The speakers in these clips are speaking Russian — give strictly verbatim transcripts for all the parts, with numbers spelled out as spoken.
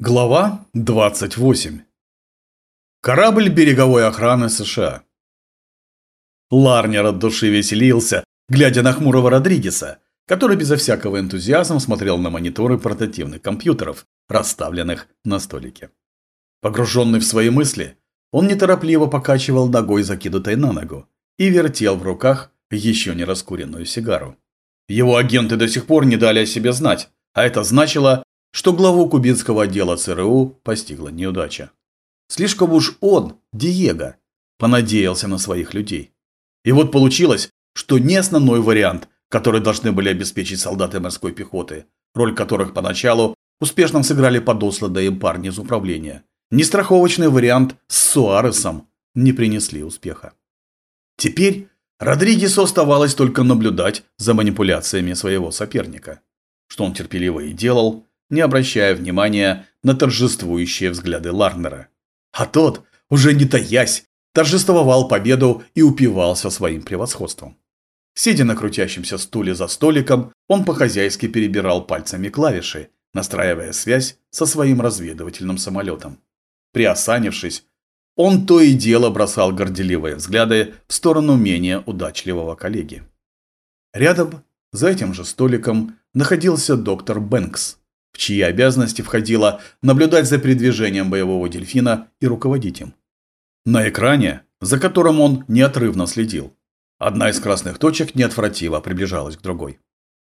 Глава двадцать восемь. Корабль береговой охраны США. Ларнер от души веселился, глядя на хмурого Родригеса, который безо всякого энтузиазма смотрел на мониторы портативных компьютеров, расставленных на столике. Погруженный в свои мысли, он неторопливо покачивал ногой, закинутой на ногу, и вертел в руках еще не раскуренную сигару. Его агенты до сих пор не дали о себе знать, а это значило, что главу кубинского отдела ЦРУ постигла неудача. Слишком уж он, Диего, понадеялся на своих людей. И вот получилось, что не основной вариант, который должны были обеспечить солдаты морской пехоты, роль которых поначалу успешно сыграли подосланные им парни из управления, ни страховочный вариант с Суаресом не принесли успеха. Теперь Родригесу оставалось только наблюдать за манипуляциями своего соперника, что он терпеливо и делал, не обращая внимания на торжествующие взгляды Ларнера. А тот, уже не таясь, торжествовал победу и упивался своим превосходством. Сидя на крутящемся стуле за столиком, он по-хозяйски перебирал пальцами клавиши, настраивая связь со своим разведывательным самолетом. Приосанившись, он то и дело бросал горделивые взгляды в сторону менее удачливого коллеги. Рядом, за этим же столиком, находился доктор Бэнкс, в чьи обязанности входило наблюдать за передвижением боевого дельфина и руководить им. На экране, за которым он неотрывно следил, одна из красных точек неотвратимо приближалась к другой.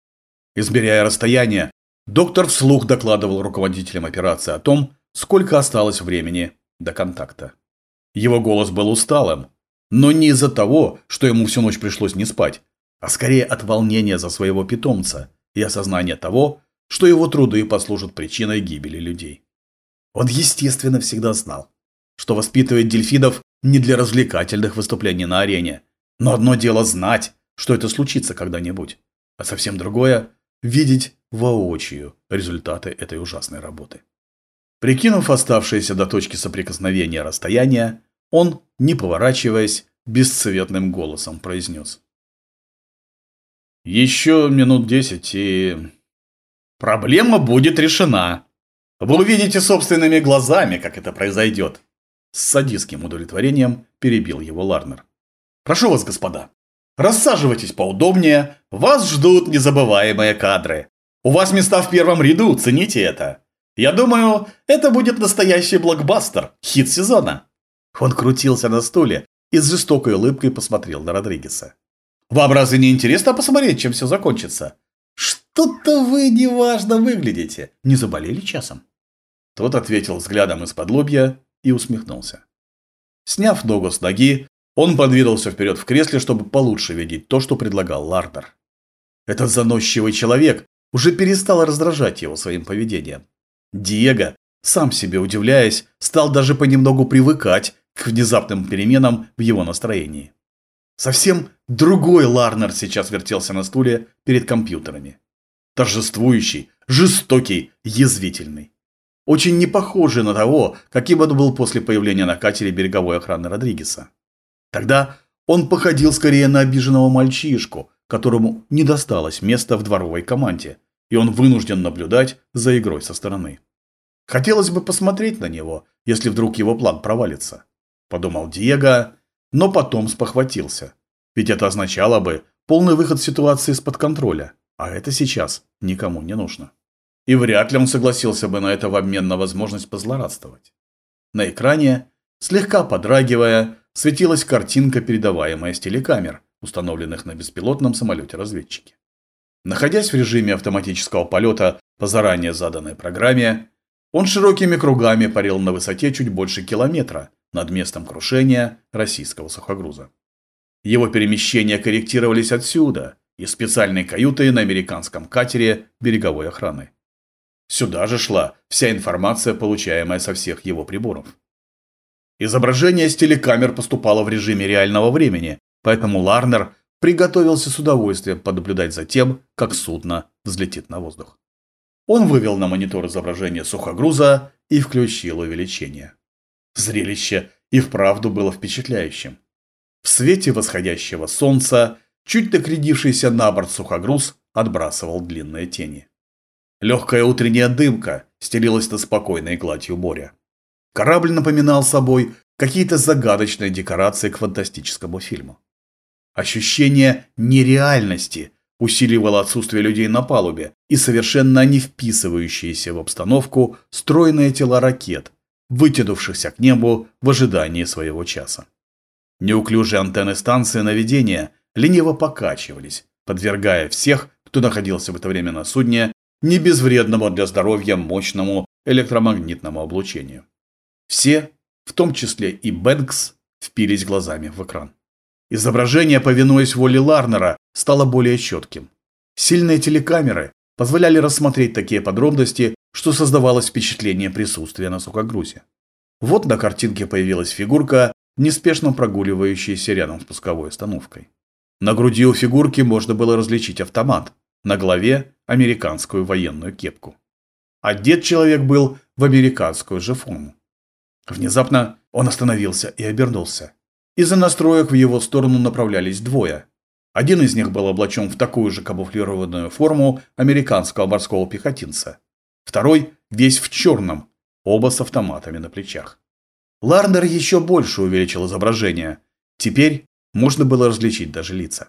Измеряя расстояние, доктор вслух докладывал руководителям операции о том, сколько осталось времени до контакта. Его голос был усталым, но не из-за того, что ему всю ночь пришлось не спать, а скорее от волнения за своего питомца и осознания того, что его труды послужат причиной гибели людей. Он, естественно, всегда знал, что воспитывает дельфинов не для развлекательных выступлений на арене, но одно дело знать, что это случится когда-нибудь, а совсем другое – видеть воочию результаты этой ужасной работы. Прикинув оставшееся до точки соприкосновения расстояние, он, не поворачиваясь, бесцветным голосом произнес: «Еще минут десять и... проблема будет решена. Вы увидите собственными глазами, как это произойдет». С садистским удовлетворением перебил его Ларнер. «Прошу вас, господа, рассаживайтесь поудобнее, вас ждут незабываемые кадры. У вас места в первом ряду, цените это. Я думаю, это будет настоящий блокбастер, хит сезона». Он крутился на стуле и с жестокой улыбкой посмотрел на Родригеса. «Вам разве не интересно посмотреть, чем все закончится? Что-то вы неважно выглядите. Не заболели часом?» Тот ответил взглядом из-под лобья и усмехнулся. Сняв ногу с ноги, он подвинулся вперед в кресле, чтобы получше видеть то, что предлагал Ларнер. Этот заносчивый человек уже перестал раздражать его своим поведением. Диего, сам себе удивляясь, стал даже понемногу привыкать к внезапным переменам в его настроении. Совсем другой Ларнер сейчас вертелся на стуле перед компьютерами. Торжествующий, жестокий, язвительный. Очень не похожий на того, каким он был после появления на катере береговой охраны Родригеса. Тогда он походил скорее на обиженного мальчишку, которому не досталось места в дворовой команде, и он вынужден наблюдать за игрой со стороны. Хотелось бы посмотреть на него, если вдруг его план провалится, подумал Диего, но потом спохватился, ведь это означало бы полный выход ситуации из-под контроля, а это сейчас никому не нужно. И вряд ли он согласился бы на это в обмен на возможность позлорадствовать. На экране, слегка подрагивая, светилась картинка, передаваемая с телекамер, установленных на беспилотном самолете-разведчике. Находясь в режиме автоматического полета по заранее заданной программе, он широкими кругами парил на высоте чуть больше километра над местом крушения российского сухогруза. Его перемещения корректировались отсюда, из специальной каюты на американском катере береговой охраны. Сюда же шла вся информация, получаемая со всех его приборов. Изображение с телекамер поступало в режиме реального времени, поэтому Ларнер приготовился с удовольствием понаблюдать за тем, как судно взлетит на воздух. Он вывел на монитор изображение сухогруза и включил увеличение. Зрелище и вправду было впечатляющим. В свете восходящего солнца чуть накренившийся на борт сухогруз отбрасывал длинные тени. Легкая утренняя дымка стелилась над спокойной гладью моря. Корабль напоминал собой какие-то загадочные декорации к фантастическому фильму. Ощущение нереальности усиливало отсутствие людей на палубе и совершенно не вписывающиеся в обстановку стройные тела ракет, вытянувшихся к небу в ожидании своего часа. Неуклюжие антенны станции наведения лениво покачивались, подвергая всех, кто находился в это время на судне, небезвредному для здоровья мощному электромагнитному облучению. Все, в том числе и Бэнкс, впились глазами в экран. Изображение, повинуясь воле Ларнера, стало более четким. Сильные телекамеры позволяли рассмотреть такие подробности, что создавалось впечатление присутствия на сухогрузе. Вот на картинке появилась фигурка, неспешно прогуливающаяся рядом с пусковой установкой. На груди у фигурки можно было различить автомат, на голове – американскую военную кепку. Одет человек был в американскую же форму. Внезапно он остановился и обернулся. Из-за настроек в его сторону направлялись двое. Один из них был облачен в такую же камуфлированную форму американского морского пехотинца. Второй весь в черном, оба с автоматами на плечах. Ларнер еще больше увеличил изображение. Теперь можно было различить даже лица.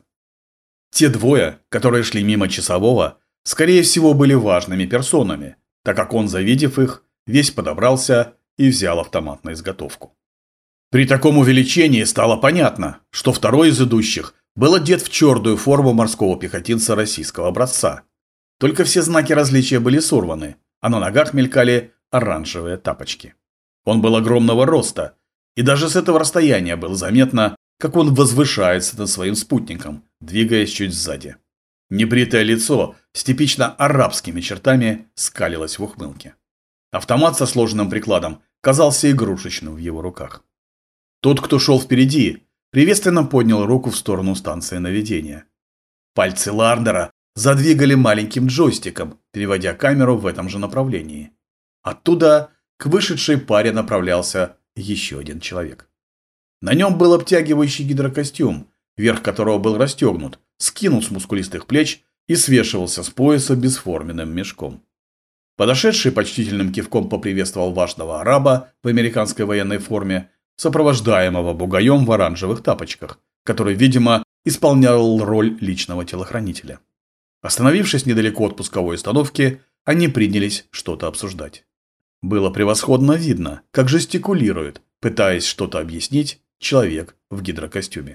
Те двое, которые шли мимо часового, скорее всего были важными персонами, так как он, завидев их, весь подобрался и взял автомат на изготовку. При таком увеличении стало понятно, что второй из идущих был одет в черную форму морского пехотинца российского образца. Только все знаки различия были сорваны, а на ногах мелькали оранжевые тапочки. Он был огромного роста, и даже с этого расстояния было заметно, как он возвышается над своим спутником, двигаясь чуть сзади. Небритое лицо с типично арабскими чертами скалилось в ухмылке. Автомат со сложенным прикладом казался игрушечным в его руках. Тот, кто шел впереди, приветственно поднял руку в сторону станции наведения. Пальцы Ларнера задвигали маленьким джойстиком, переводя камеру в этом же направлении. Оттуда к вышедшей паре направлялся еще один человек. На нем был обтягивающий гидрокостюм, верх которого был расстегнут, скинут с мускулистых плеч и свешивался с пояса бесформенным мешком. Подошедший почтительным кивком поприветствовал важного араба в американской военной форме, сопровождаемого бугаем в оранжевых тапочках, который, видимо, исполнял роль личного телохранителя. Остановившись недалеко от пусковой установки, они принялись что-то обсуждать. Было превосходно видно, как жестикулирует, пытаясь что-то объяснить, человек в гидрокостюме.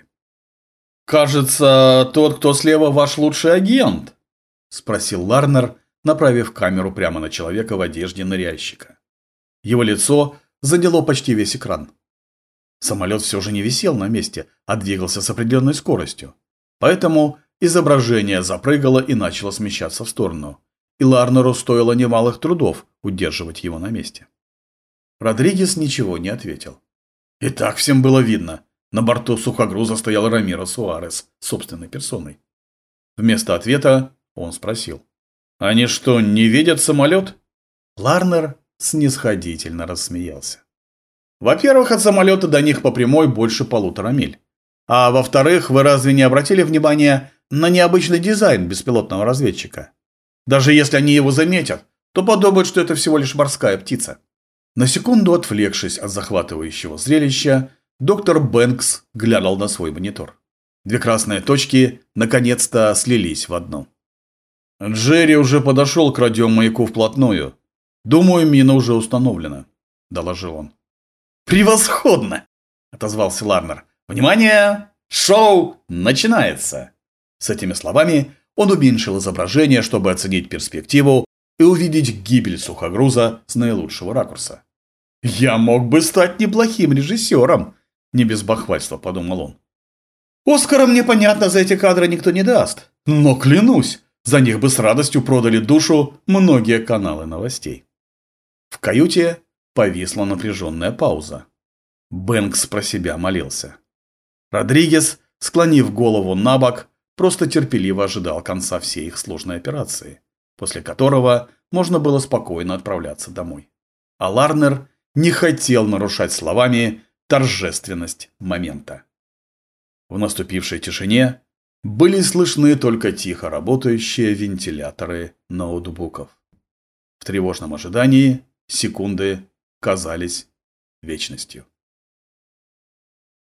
«Кажется, тот, кто слева, ваш лучший агент?» – спросил Ларнер, направив камеру прямо на человека в одежде ныряльщика. Его лицо заняло почти весь экран. Самолет все же не висел на месте, а двигался с определенной скоростью. Поэтому изображение запрыгало и начало смещаться в сторону. И Ларнеру стоило немалых трудов удерживать его на месте. Родригес ничего не ответил. И так всем было видно. На борту сухогруза стоял Рамиро Суарес собственной персоной. Вместо ответа он спросил: «Они что, не видят самолет?» Ларнер снисходительно рассмеялся. «Во-первых, от самолета до них по прямой больше полутора миль. А во-вторых, вы разве не обратили внимания на необычный дизайн беспилотного разведчика? Даже если они его заметят, то подумают, что это всего лишь морская птица». На секунду отвлекшись от захватывающего зрелища, доктор Бэнкс глянул на свой монитор. Две красные точки наконец-то слились в одну. «Джерри уже подошел к радиомаяку вплотную. Думаю, мина уже установлена», – доложил он. «Превосходно!» – отозвался Ларнер. «Внимание! Шоу начинается!» С этими словами он уменьшил изображение, чтобы оценить перспективу и увидеть гибель сухогруза с наилучшего ракурса. «Я мог бы стать неплохим режиссером», – не без бахвальства подумал он. «Оскара мне, понятно, за эти кадры никто не даст, но, клянусь, за них бы с радостью продали душу многие каналы новостей». В каюте повисла напряженная пауза. Бэнкс про себя молился. Родригес, склонив голову на бок, просто терпеливо ожидал конца всей их сложной операции, после которого можно было спокойно отправляться домой. А Ларнер не хотел нарушать словами торжественность момента. В наступившей тишине были слышны только тихо работающие вентиляторы ноутбуков. В тревожном ожидании секунды казались вечностью.